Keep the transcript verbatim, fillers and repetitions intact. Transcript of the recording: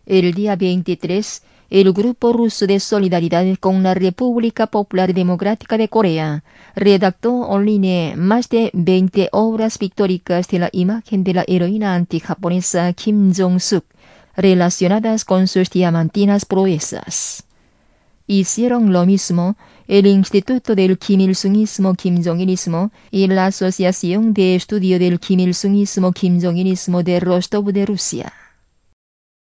El día veintitrés, el Grupo Ruso de Solidaridad con la República Popular Democrática de Corea redactó online más de veinte obras pictóricas de la imagen de la heroína antijaponesa Kim Jong-suk, relacionadas con sus diamantinas proezas. Hicieron lo mismo el Instituto del Kim Il-sungismo Kim Jong-ilismo y la Asociación de Estudio del Kim Il-sungismo Kim Jong-ilismo de Rostov de Rusia.